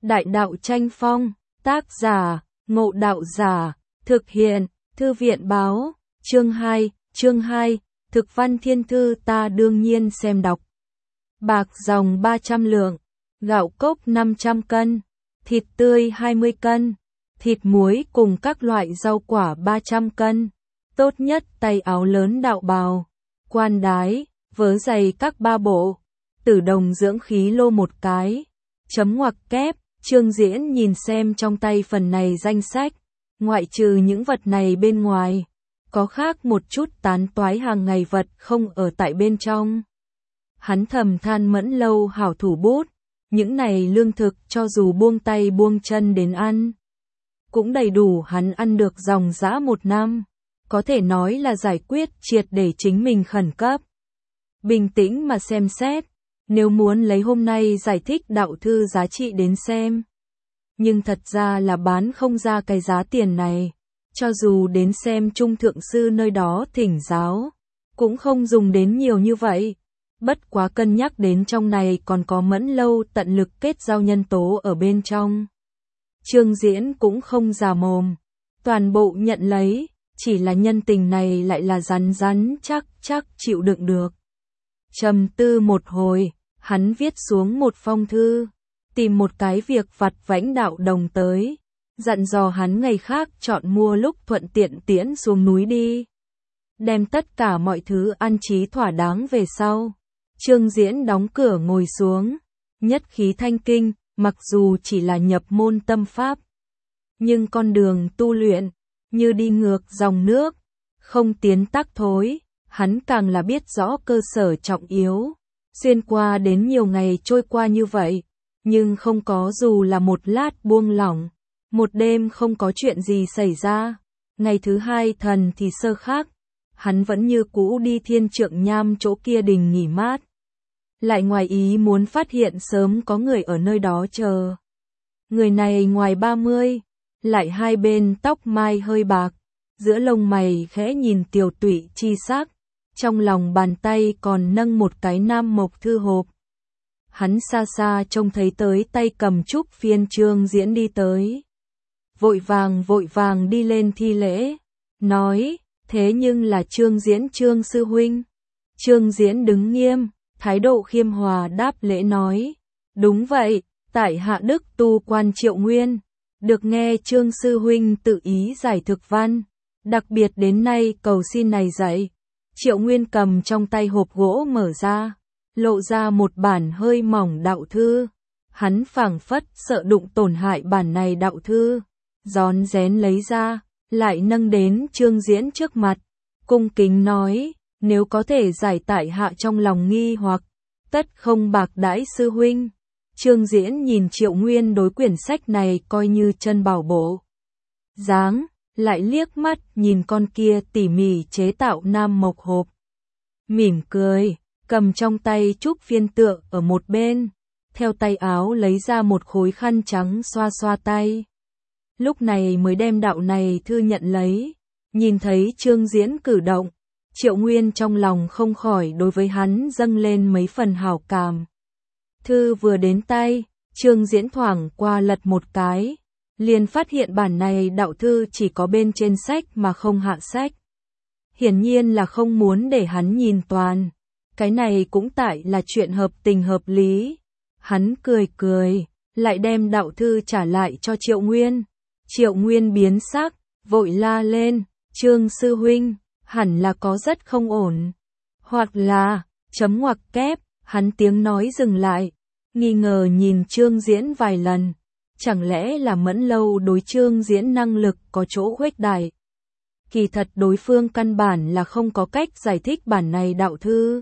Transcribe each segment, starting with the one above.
Đại đạo tranh phong, tác giả, Ngộ Đạo Giả, thực hiện, Thư viện báo, chương 2, thực văn thiên thư ta đương nhiên xem đọc. Bạc dòng 300 lượng, gạo cốc 500 cân, thịt tươi 20 cân, thịt muối cùng các loại rau quả 300 cân, tốt nhất tay áo lớn đạo bào, quan đái, vớ giày các 3 bộ, tử đồng dưỡng khí lô 1 cái, chấm ngoặc kép. Trương Diễn nhìn xem trong tay phần này danh sách, ngoại trừ những vật này bên ngoài, có khác một chút tán toái hàng ngày vật không ở tại bên trong. Hắn thầm than Mẫn Lâu hảo thủ bút, những này lương thực cho dù buông tay buông chân đến ăn, cũng đầy đủ hắn ăn được dòng dã 1 năm, có thể nói là giải quyết triệt để chính mình khẩn cấp. Bình tĩnh mà xem xét. Nếu muốn lấy hôm nay giải thích đạo thư giá trị đến xem. Nhưng thật ra là bán không ra cái giá tiền này. Cho dù đến xem trung thượng sư nơi đó thỉnh giáo, cũng không dùng đến nhiều như vậy. Bất quá cân nhắc đến trong này còn có Mẫn Lâu tận lực kết giao nhân tố ở bên trong. Trương Diễn cũng không già mồm. Toàn bộ nhận lấy, chỉ là nhân tình này lại là rắn chắc chịu đựng được. Trầm tư một hồi. Hắn viết xuống một phong thư, tìm một cái việc vặt vãnh đạo đồng tới, dặn dò hắn ngày khác chọn mua lúc thuận tiện tiễn xuống núi đi. Đem tất cả mọi thứ an trí thỏa đáng về sau. Trương Diễn đóng cửa ngồi xuống, nhất khí thanh kinh, mặc dù chỉ là nhập môn tâm pháp. Nhưng con đường tu luyện, như đi ngược dòng nước, không tiến tắc thối, hắn càng là biết rõ cơ sở trọng yếu. Xuyên qua đến nhiều ngày trôi qua như vậy, nhưng không có dù là một lát buông lỏng, một đêm không có chuyện gì xảy ra. Ngày thứ 2 thần thì sơ khác, hắn vẫn như cũ đi Thiên Trượng Nham chỗ kia đình nghỉ mát. Lại ngoài ý muốn phát hiện sớm có người ở nơi đó chờ. Người này ngoài 30, lại hai bên tóc mai hơi bạc, giữa lông mày khẽ nhìn tiều tụy chi sắc. Trong lòng bàn tay còn nâng một cái nam mộc thư hộp. Hắn xa xa trông thấy tới tay cầm trúc phiên Trương Diễn đi tới. Vội vàng đi lên thi lễ. Nói, thế nhưng là Trương Diễn Trương sư huynh. Trương Diễn đứng nghiêm, thái độ khiêm hòa đáp lễ nói. Đúng vậy, tại hạ đức tu quan Triệu Nguyên. Được nghe Trương sư huynh tự ý giải thực văn. Đặc biệt đến nay cầu xin này dạy. Triệu Nguyên cầm trong tay hộp gỗ mở ra, lộ ra một bản hơi mỏng đạo thư. Hắn phảng phất sợ đụng tổn hại bản này đạo thư, rón rén lấy ra, lại nâng đến Trương Diễn trước mặt, cung kính nói, nếu có thể giải tại hạ trong lòng nghi hoặc, tất không bạc đãi sư huynh. Trương Diễn nhìn Triệu Nguyên đối quyển sách này coi như chân bảo bổ. Dáng lại liếc mắt nhìn con kia tỉ mỉ chế tạo nam mộc hộp. Mỉm cười, cầm trong tay trúc phiên tựa ở một bên, theo tay áo lấy ra một khối khăn trắng xoa xoa tay. Lúc này mới đem đạo này thư nhận lấy, nhìn thấy Trương Diễn cử động, Triệu Nguyên trong lòng không khỏi đối với hắn dâng lên mấy phần hảo cảm. Thư vừa đến tay, Trương Diễn thoảng qua lật một cái. Liền phát hiện bản này đạo thư chỉ có bên trên sách mà không hạ sách. Hiển nhiên là không muốn để hắn nhìn toàn. Cái này cũng tại là chuyện hợp tình hợp lý. Hắn cười, lại đem đạo thư trả lại cho Triệu Nguyên. Triệu Nguyên biến sắc, vội la lên, Trương sư huynh, hẳn là có rất không ổn. Hoặc là, chấm ngoặc kép, hắn tiếng nói dừng lại, nghi ngờ nhìn Trương Diễn vài lần. Chẳng lẽ là Mẫn Lâu đối Trương Diễn năng lực có chỗ khuếch đại? Kỳ thật đối phương căn bản là không có cách giải thích bản này đạo thư.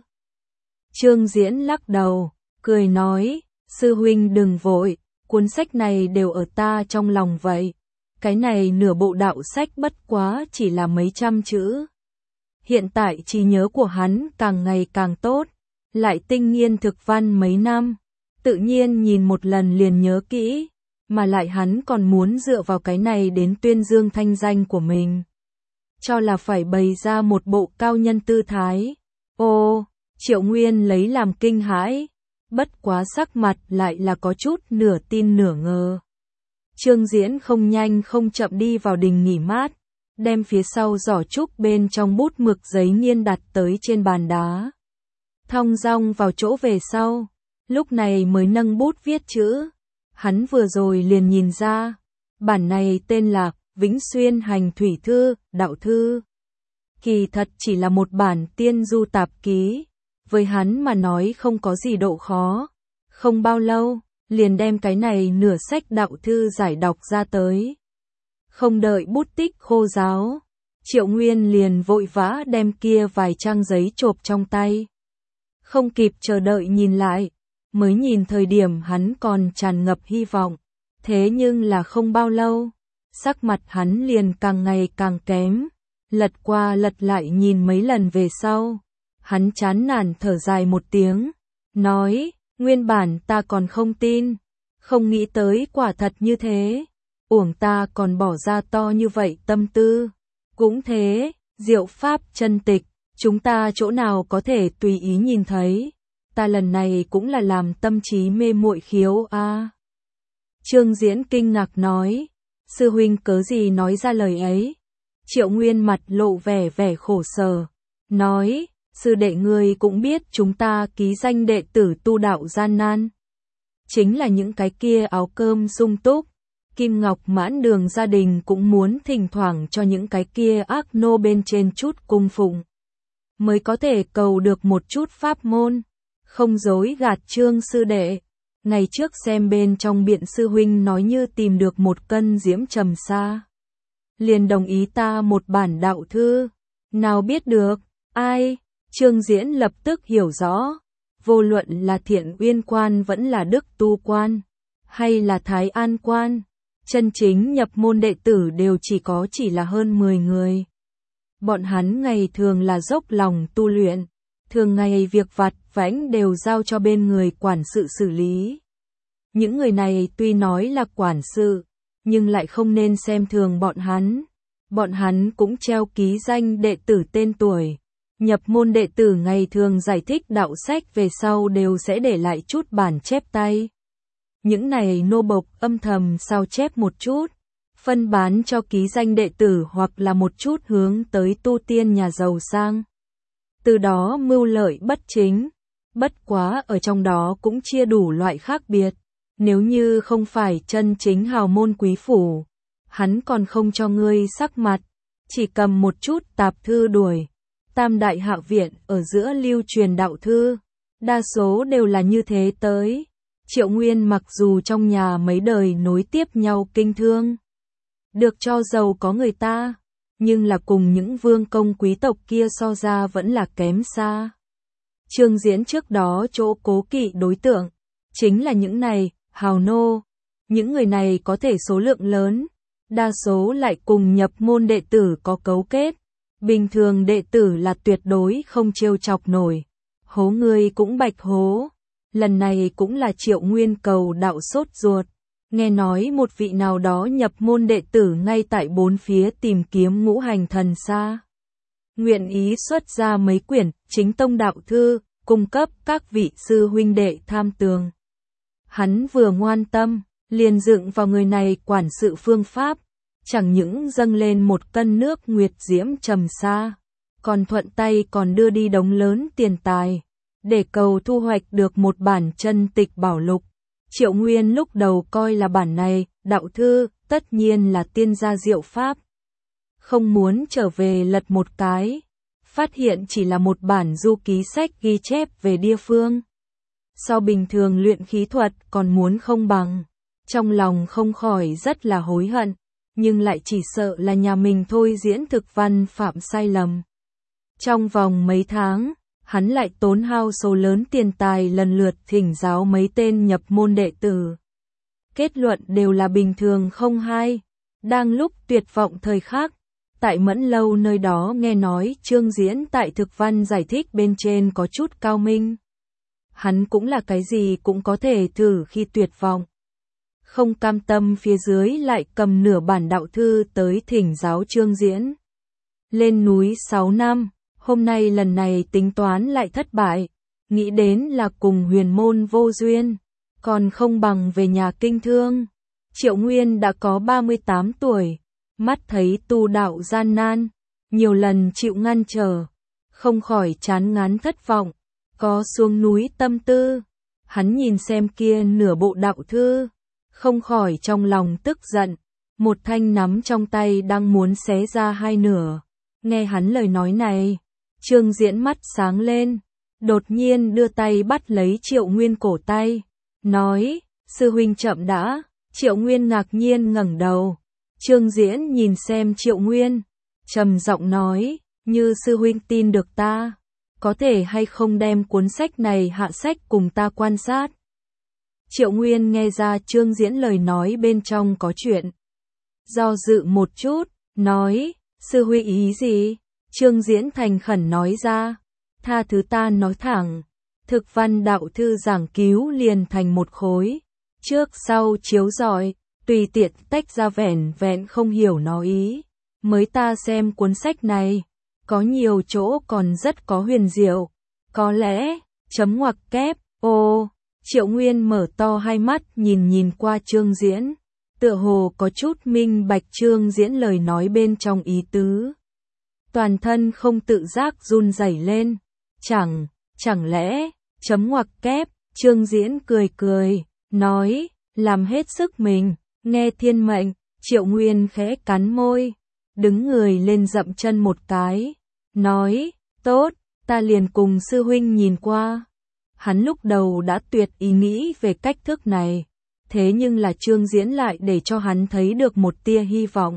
Trương Diễn lắc đầu, cười nói, sư huynh đừng vội, cuốn sách này đều ở ta trong lòng vậy. Cái này nửa bộ đạo sách bất quá chỉ là mấy trăm chữ. Hiện tại trí nhớ của hắn càng ngày càng tốt, lại tinh nghiên thực văn mấy năm, tự nhiên nhìn một lần liền nhớ kỹ. Mà lại hắn còn muốn dựa vào cái này đến tuyên dương thanh danh của mình. Cho là phải bày ra một bộ cao nhân tư thái. Ô, Triệu Nguyên lấy làm kinh hãi. bất quá sắc mặt lại là có chút nửa tin nửa ngờ. Trương Diễn không nhanh không chậm đi vào đình nghỉ mát, đem phía sau giỏ trúc bên trong bút mực giấy nghiên đặt tới trên bàn đá. Thong dong vào chỗ về sau, lúc này mới nâng bút viết chữ. Hắn vừa rồi liền nhìn ra, bản này tên là Vĩnh Xuyên Hành Thủy Thư, Đạo Thư. Kỳ thật chỉ là một bản tiên du tạp ký, với hắn mà nói không có gì độ khó. Không bao lâu, liền đem cái này nửa sách đạo thư giải đọc ra tới. Không đợi bút tích khô ráo, Triệu Nguyên liền vội vã đem kia vài trang giấy chộp trong tay. Không kịp chờ đợi nhìn lại, mới nhìn thời điểm hắn còn tràn ngập hy vọng. Thế nhưng là không bao lâu, sắc mặt hắn liền càng ngày càng kém. Lật qua lật lại nhìn mấy lần về sau, hắn chán nản thở dài một tiếng, nói, nguyên bản ta còn không tin, không nghĩ tới quả thật như thế, uổng ta còn bỏ ra to như vậy tâm tư. Cũng thế, diệu pháp chân tịch, chúng ta chỗ nào có thể tùy ý nhìn thấy, ta lần này cũng là làm tâm trí mê muội khiếu a. Trương Diễn kinh ngạc nói, sư huynh cớ gì nói ra lời ấy? Triệu Nguyên mặt lộ vẻ khổ sở, nói, sư đệ ngươi cũng biết chúng ta ký danh đệ tử tu đạo gian nan. Chính là những cái kia áo cơm sung túc, kim ngọc mãn đường gia đình cũng muốn thỉnh thoảng cho những cái kia ác nô bên trên chút cung phụng, mới có thể cầu được một chút pháp môn. Không dối gạt Trương sư đệ, ngày trước xem bên trong biện sư huynh nói như tìm được một cân diễm trầm sa, liền đồng ý ta một bản đạo thư. Nào biết được, ai? Trương Diễn lập tức hiểu rõ, vô luận là Thiện Uyên quan vẫn là Đức Tu quan, hay là Thái An quan, chân chính nhập môn đệ tử đều chỉ là hơn 10 người. Bọn hắn ngày thường là dốc lòng tu luyện, thường ngày việc vặt vãnh đều giao cho bên người quản sự xử lý. Những người này tuy nói là quản sự, nhưng lại không nên xem thường bọn hắn. Bọn hắn cũng treo ký danh đệ tử tên tuổi. Nhập môn đệ tử ngày thường giải thích đạo sách về sau đều sẽ để lại chút bản chép tay. Những này nô bộc âm thầm sao chép một chút, phân bán cho ký danh đệ tử hoặc là một chút hướng tới tu tiên nhà giàu sang. Từ đó mưu lợi bất chính, bất quá ở trong đó cũng chia đủ loại khác biệt. Nếu như không phải chân chính hào môn quý phủ, hắn còn không cho ngươi sắc mặt, chỉ cầm một chút tạp thư đuổi. Tam đại hạ viện ở giữa lưu truyền đạo thư, đa số đều là như thế tới. Triệu Nguyên mặc dù trong nhà mấy đời nối tiếp nhau kinh thương, được cho giàu có người ta, nhưng là cùng những vương công quý tộc kia so ra vẫn là kém xa. Trương Diễn trước đó chỗ cố kỵ đối tượng, chính là những này, hào nô. Những người này có thể số lượng lớn, đa số lại cùng nhập môn đệ tử có cấu kết. Bình thường đệ tử là tuyệt đối không trêu chọc nổi. Hố người cũng bạch hố. Lần này cũng là Triệu Nguyên cầu đạo sốt ruột. Nghe nói một vị nào đó nhập môn đệ tử ngay tại bốn phía tìm kiếm ngũ hành thần xa. Nguyện ý xuất ra mấy quyển chính tông đạo thư, cung cấp các vị sư huynh đệ tham tường. Hắn vừa ngoan tâm, liền dựng vào người này quản sự phương pháp. Chẳng những dâng lên một cân nước nguyệt diễm trầm sa, còn thuận tay còn đưa đi đống lớn tiền tài, để cầu thu hoạch được một bản chân tịch bảo lục. Triệu Nguyên lúc đầu coi là bản này, đạo thư, tất nhiên là tiên gia diệu pháp. Không muốn trở về lật một cái, phát hiện chỉ là một bản du ký sách ghi chép về địa phương. So bình thường luyện khí thuật còn muốn không bằng, trong lòng không khỏi rất là hối hận. Nhưng lại chỉ sợ là nhà mình thôi diễn thực văn phạm sai lầm. Trong vòng mấy tháng, hắn lại tốn hao số lớn tiền tài lần lượt thỉnh giáo mấy tên nhập môn đệ tử. Kết luận đều là bình thường không hay. Đang lúc tuyệt vọng thời khắc, tại Mẫn Lâu nơi đó nghe nói Trương Diễn tại thực văn giải thích bên trên có chút cao minh. Hắn cũng là cái gì cũng có thể thử khi tuyệt vọng. Không cam tâm phía dưới lại cầm nửa bản đạo thư tới thỉnh giáo Trương Diễn. Lên núi 6 năm, hôm nay lần này tính toán lại thất bại. nghĩ đến là cùng huyền môn vô duyên, còn không bằng về nhà kinh thương. Triệu Nguyên đã có 38 tuổi, mắt thấy tu đạo gian nan, nhiều lần chịu ngăn trở, không khỏi chán ngán thất vọng, có xuống núi tâm tư. Hắn nhìn xem kia nửa bộ đạo thư, không khỏi trong lòng tức giận, một thanh nắm trong tay đang muốn xé ra hai nửa. Nghe hắn lời nói này, Trương Diễn mắt sáng lên, đột nhiên đưa tay bắt lấy Triệu Nguyên cổ tay, nói, sư huynh chậm đã. Triệu Nguyên ngạc nhiên ngẩng đầu, Trương Diễn nhìn xem Triệu Nguyên, trầm giọng nói, như sư huynh tin được ta, có thể hay không đem cuốn sách này hạ sách cùng ta quan sát. Triệu Nguyên nghe ra Trương Diễn lời nói bên trong có chuyện, do dự một chút, nói, sư huynh ý gì? Trương Diễn thành khẩn nói ra, tha thứ ta nói thẳng, thực văn đạo thư giảng cứu liền thành một khối, trước sau chiếu rọi, tùy tiện tách ra vẻn vẹn không hiểu nó ý. Mới ta xem cuốn sách này, có nhiều chỗ còn rất có huyền diệu, có lẽ, chấm ngoặc kép, ô, Triệu Nguyên mở to hai mắt nhìn qua Trương Diễn, tựa hồ có chút minh bạch Trương Diễn lời nói bên trong ý tứ. Toàn thân không tự giác run rẩy lên, chẳng lẽ, chấm ngoặc kép, Trương Diễn cười, nói, làm hết sức mình, nghe thiên mệnh. Triệu Nguyên khẽ cắn môi, đứng người lên dậm chân một cái, nói, tốt, ta liền cùng sư huynh nhìn qua. Hắn lúc đầu đã tuyệt ý nghĩ về cách thức này, thế nhưng là Trương Diễn lại để cho hắn thấy được một tia hy vọng.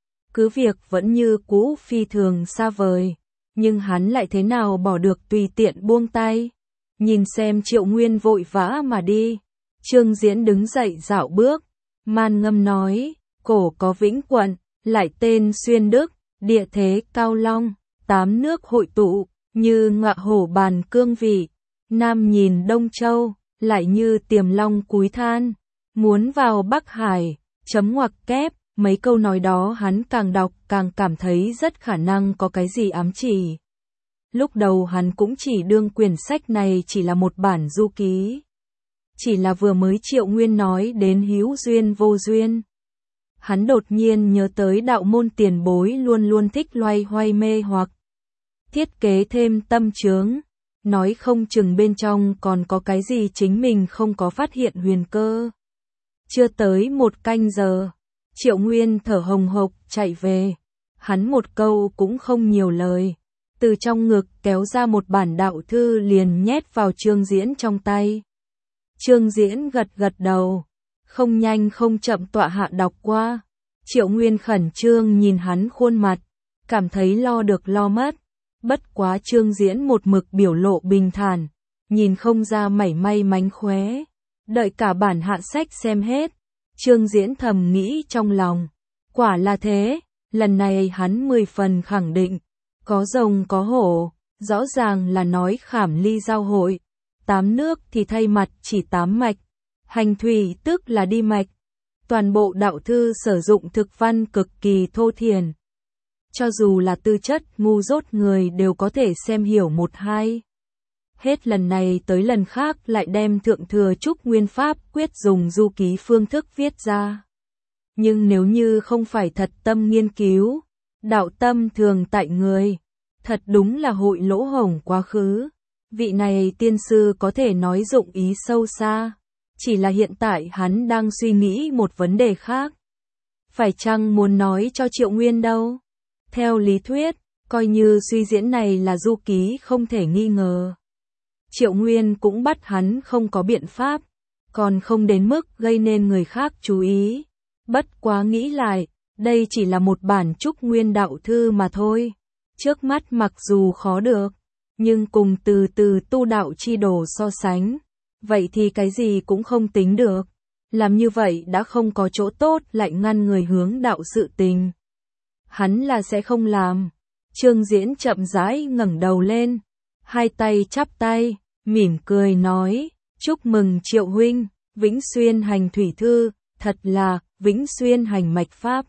Cứ việc vẫn như cũ phi thường xa vời, nhưng hắn lại thế nào bỏ được tùy tiện buông tay. Nhìn xem Triệu Nguyên vội vã mà đi, Trương Diễn đứng dậy dạo bước, man ngâm nói, cổ có Vĩnh Quận, lại tên Xuyên Đức, địa thế Cao Long, 8 nước hội tụ, như ngạ hổ bàn cương vị, Nam nhìn Đông Châu, lại như Tiềm Long cúi than, muốn vào Bắc Hải, chấm ngoặc kép. Mấy câu nói đó hắn càng đọc càng cảm thấy rất khả năng có cái gì ám chỉ. Lúc đầu hắn cũng chỉ đương quyển sách này chỉ là một bản du ký. Chỉ là vừa mới Triệu Nguyên nói đến hữu duyên vô duyên. Hắn đột nhiên nhớ tới đạo môn tiền bối luôn luôn thích loay hoay mê hoặc. Thiết kế thêm tâm chướng, nói không chừng bên trong còn có cái gì chính mình không có phát hiện huyền cơ. Chưa tới một canh giờ, Triệu Nguyên thở hồng hộc chạy về, hắn một câu cũng không nhiều lời, từ trong ngực kéo ra một bản đạo thư liền nhét vào Trương Diễn trong tay. Trương Diễn gật đầu, không nhanh không chậm tọa hạ đọc qua. Triệu Nguyên khẩn trương nhìn hắn khuôn mặt, cảm thấy lo được lo mất, bất quá Trương Diễn một mực biểu lộ bình thản, nhìn không ra mảy may mánh khóe. Đợi cả bản hạ sách xem hết, Trương Diễn thầm nghĩ trong lòng, quả là thế, lần này hắn 10 phần khẳng định, có rồng có hổ, rõ ràng là nói khảm ly giao hội, 8 nước thì thay mặt chỉ 8 mạch, hành thủy tức là đi mạch. Toàn bộ đạo thư sử dụng thực văn cực kỳ thô thiển. Cho dù là tư chất ngu dốt người đều có thể xem hiểu một hai. Hết lần này tới lần khác lại đem thượng thừa trúc nguyên pháp quyết dùng du ký phương thức viết ra. Nhưng nếu như không phải thật tâm nghiên cứu, đạo tâm thường tại người, thật đúng là hội lỗ hổng quá khứ. Vị này tiên sư có thể nói dụng ý sâu xa, chỉ là hiện tại hắn đang suy nghĩ một vấn đề khác. Phải chăng muốn nói cho Triệu Nguyên đâu? Theo lý thuyết, coi như suy diễn này là du ký không thể nghi ngờ. Triệu Nguyên cũng bắt hắn không có biện pháp, còn không đến mức gây nên người khác chú ý. Bất quá nghĩ lại, đây chỉ là một bản trúc nguyên đạo thư mà thôi. Trước mắt mặc dù khó được, nhưng cùng từ từ tu đạo chi đồ so sánh, vậy thì cái gì cũng không tính được. Làm như vậy đã không có chỗ tốt lại ngăn người hướng đạo sự tình. Hắn là sẽ không làm. Trương Diễn chậm rãi ngẩng đầu lên, hai tay chắp tay, mỉm cười nói, chúc mừng Triệu huynh, Vĩnh Xuyên hành thủy thư, thật là Vĩnh Xuyên hành mạch pháp.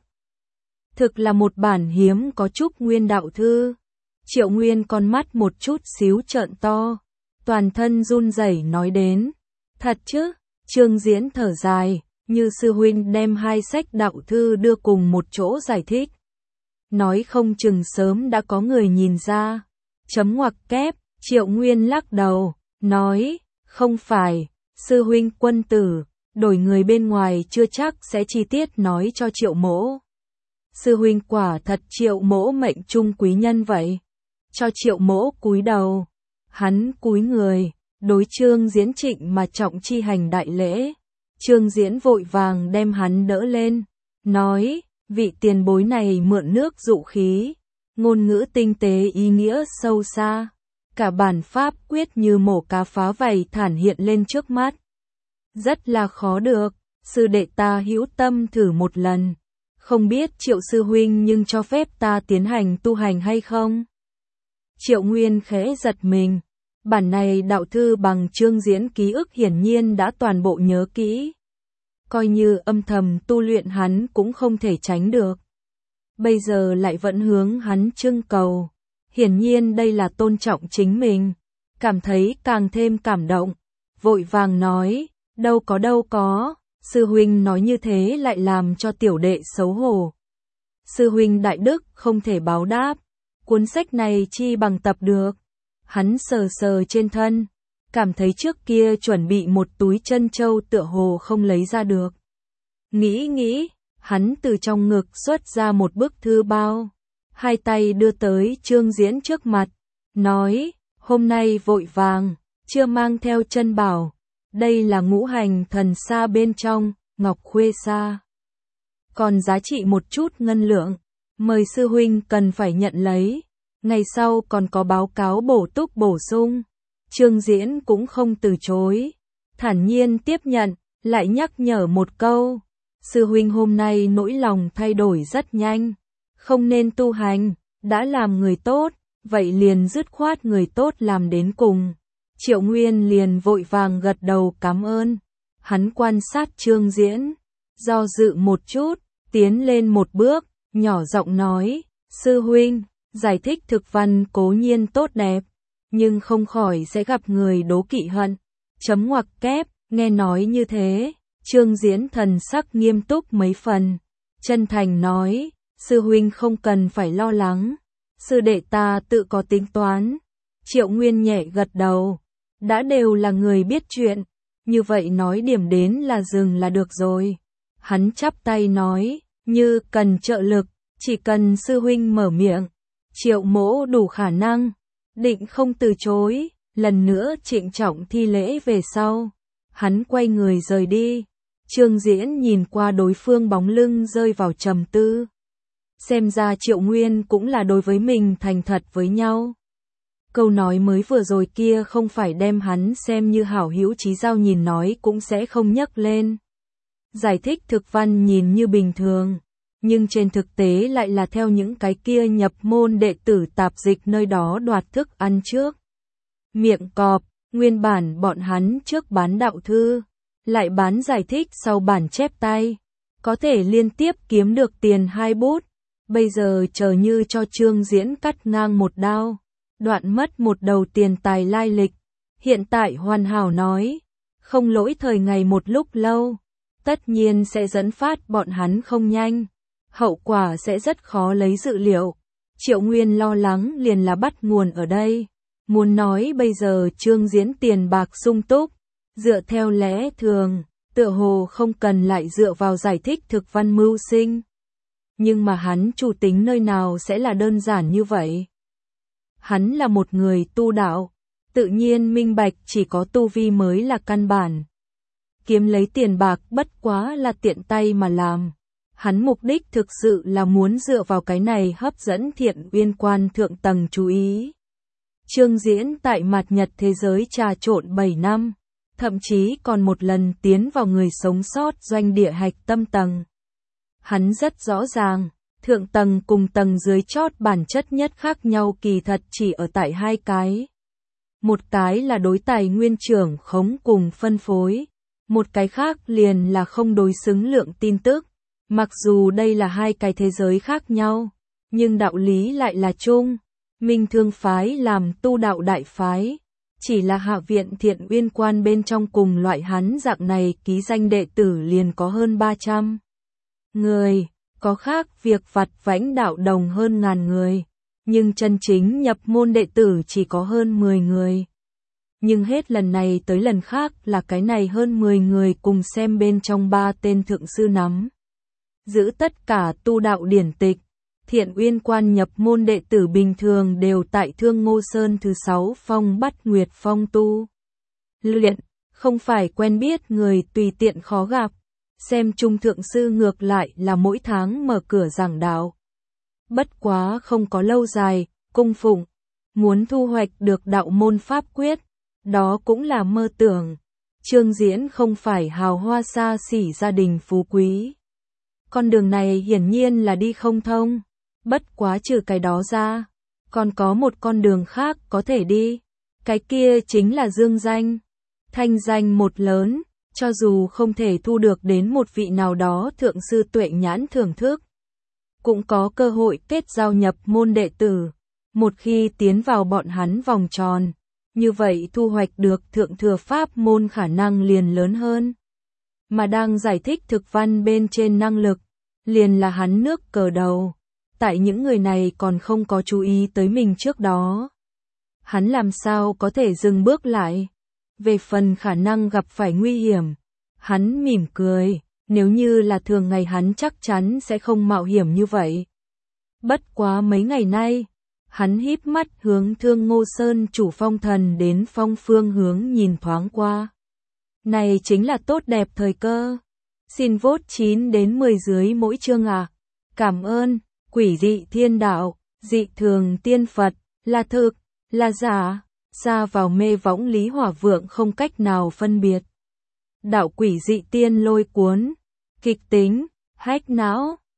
Thực là một bản hiếm có trúc nguyên đạo thư. Triệu Nguyên con mắt một chút xíu trợn to, toàn thân run rẩy nói đến. Thật chứ? Trương Diễn thở dài, như sư huynh đem hai sách đạo thư đưa cùng một chỗ giải thích. Nói không chừng sớm đã có người nhìn ra. Chấm ngoặc kép, Triệu Nguyên lắc đầu, nói, không phải, sư huynh quân tử, đổi người bên ngoài chưa chắc sẽ chi tiết nói cho Triệu mỗ. Sư huynh quả thật Triệu mỗ mệnh trung quý nhân vậy. Cho Triệu mỗ cúi đầu. Hắn cúi người, đối Trương Diễn trịnh mà trọng chi hành đại lễ. Trương Diễn vội vàng đem hắn đỡ lên, nói, vị tiền bối này mượn nước dụ khí, ngôn ngữ tinh tế ý nghĩa sâu xa. Cả bản pháp quyết như mổ cá phá vảy thản hiện lên trước mắt. Rất là khó được, sư đệ ta hữu tâm thử một lần. Không biết Triệu sư huynh nhưng cho phép ta tiến hành tu hành hay không? Triệu Nguyên khẽ giật mình. Bản này đạo thư bằng Trương Diễn ký ức hiển nhiên đã toàn bộ nhớ kỹ. Coi như âm thầm tu luyện hắn cũng không thể tránh được. Bây giờ lại vẫn hướng hắn trưng cầu. Hiển nhiên đây là tôn trọng chính mình. Cảm thấy càng thêm cảm động. Vội vàng nói, đâu có. Sư huynh nói như thế lại làm cho tiểu đệ xấu hổ. Sư huynh đại đức không thể báo đáp. Cuốn sách này chi bằng tập được. Hắn sờ sờ trên thân, cảm thấy trước kia chuẩn bị một túi chân châu tựa hồ không lấy ra được. Nghĩ, hắn từ trong ngực xuất ra một bức thư bao, hai tay đưa tới Trương Diễn trước mặt, nói, hôm nay vội vàng, chưa mang theo chân bảo, đây là ngũ hành thần sa bên trong, ngọc khuê sa. Còn giá trị một chút ngân lượng, mời sư huynh cần phải nhận lấy. Ngày sau còn có báo cáo bổ túc bổ sung. Trương Diễn cũng không từ chối. Thản nhiên tiếp nhận, lại nhắc nhở một câu. Sư huynh hôm nay nỗi lòng thay đổi rất nhanh. Không nên tu hành, đã làm người tốt, vậy liền dứt khoát người tốt làm đến cùng. Triệu Nguyên liền vội vàng gật đầu cảm ơn. Hắn quan sát Trương Diễn, do dự một chút, tiến lên một bước, nhỏ giọng nói, sư huynh. Giải thích thực văn cố nhiên tốt đẹp, nhưng không khỏi sẽ gặp người đố kỵ hận. Chấm ngoặc kép, nghe nói như thế, Trương Diễn thần sắc nghiêm túc mấy phần, chân thành nói, sư huynh không cần phải lo lắng, sư đệ ta tự có tính toán. Triệu Nguyên nhẹ gật đầu, đã đều là người biết chuyện, như vậy nói điểm đến là dừng là được rồi. Hắn chắp tay nói, như cần trợ lực, chỉ cần sư huynh mở miệng. Triệu mỗ đủ khả năng, định không từ chối, lần nữa trịnh trọng thi lễ về sau. Hắn quay người rời đi. Trương Diễn nhìn qua đối phương bóng lưng rơi vào trầm tư. Xem ra Triệu Nguyên cũng là đối với mình thành thật với nhau. Câu nói mới vừa rồi kia không phải đem hắn xem như hảo hữu chí giao nhìn nói cũng sẽ không nhắc lên. Giải thích thực văn nhìn như bình thường. Nhưng trên thực tế lại là theo những cái kia nhập môn đệ tử tạp dịch nơi đó đoạt thức ăn trước. Miệng cọp, nguyên bản bọn hắn trước bán đạo thư, lại bán giải thích sau bản chép tay, có thể liên tiếp kiếm được tiền 2 bút, bây giờ chờ như cho Trương Diễn cắt ngang một đao, đoạn mất một đầu tiền tài lai lịch, hiện tại hoàn hảo nói, không lỗi thời ngày một lúc lâu, tất nhiên sẽ dẫn phát bọn hắn không nhanh. Hậu quả sẽ rất khó lấy dự liệu. Triệu Nguyên lo lắng liền là bắt nguồn ở đây. Muốn nói bây giờ Trương Diễn tiền bạc sung túc, dựa theo lẽ thường, tựa hồ không cần lại dựa vào giải thích thực văn mưu sinh. Nhưng mà hắn chủ tính nơi nào sẽ là đơn giản như vậy? Hắn là một người tu đạo, tự nhiên minh bạch chỉ có tu vi mới là căn bản. Kiếm lấy tiền bạc bất quá là tiện tay mà làm. Hắn mục đích thực sự là muốn dựa vào cái này hấp dẫn Thiện Uyên quan thượng tầng chú ý. Trương Diễn tại mặt Nhật thế giới trà trộn 7 năm, thậm chí còn một lần tiến vào người sống sót doanh địa hạch tâm tầng. Hắn rất rõ ràng, thượng tầng cùng tầng dưới chót bản chất nhất khác nhau kỳ thật chỉ ở tại hai cái. Một cái là đối tài nguyên trưởng khống cùng phân phối, một cái khác liền là không đối xứng lượng tin tức. Mặc dù đây là hai cái thế giới khác nhau, nhưng đạo lý lại là chung. Minh Thương phái làm tu đạo đại phái, Chỉ là Hạ viện Thiện Uyên Quan bên trong cùng loại hắn dạng này ký danh đệ tử liền có hơn 300 người, có khác việc vặt vãnh đạo đồng hơn ngàn người, nhưng chân chính nhập môn đệ tử chỉ có hơn 10 người. Nhưng hết lần này tới lần khác là cái này hơn 10 người cùng xem bên trong 3 tên thượng sư nắm giữ tất cả tu đạo điển tịch. Thiện Uyên Quan nhập môn đệ tử bình thường đều tại Thương Ngô Sơn thứ 6 phong Bát Nguyệt Phong tu luyện, không phải quen biết người tùy tiện khó gặp. Xem trung thượng sư ngược lại là mỗi tháng mở cửa giảng đạo. Bất quá không có lâu dài, cung phụng, muốn thu hoạch được đạo môn pháp quyết, đó cũng là mơ tưởng. Trương Diễn không phải hào hoa xa xỉ gia đình phú quý. Con đường này hiển nhiên là đi không thông. Bất quá trừ cái đó ra, còn có một con đường khác có thể đi. Cái kia chính là dương danh. Thanh danh một lớn, cho dù không thể thu được đến một vị nào đó thượng sư tuệ nhãn thưởng thức, cũng có cơ hội kết giao nhập môn đệ tử. Một khi tiến vào bọn hắn vòng tròn, như vậy thu hoạch được thượng thừa pháp môn khả năng liền lớn hơn. Mà đang giải thích thực văn bên trên năng lực, liền là hắn nước cờ đầu. Tại những người này còn không có chú ý tới mình trước đó, hắn làm sao có thể dừng bước lại. Về phần khả năng gặp phải nguy hiểm, hắn mỉm cười, nếu như là thường ngày hắn chắc chắn sẽ không mạo hiểm như vậy. Bất quá mấy ngày nay, hắn híp mắt hướng Thương Ngô Sơn chủ phong thần đến phong phương hướng nhìn thoáng qua. Này chính là tốt đẹp thời cơ. Xin vote 9 đến 10 dưới mỗi chương à. Cảm ơn. Quỷ dị thiên đạo, dị thường tiên Phật, là thực, là giả, xa vào mê võng Lý Hỏa Vượng không cách nào phân biệt. Đạo quỷ dị tiên lôi cuốn, kịch tính, hách não.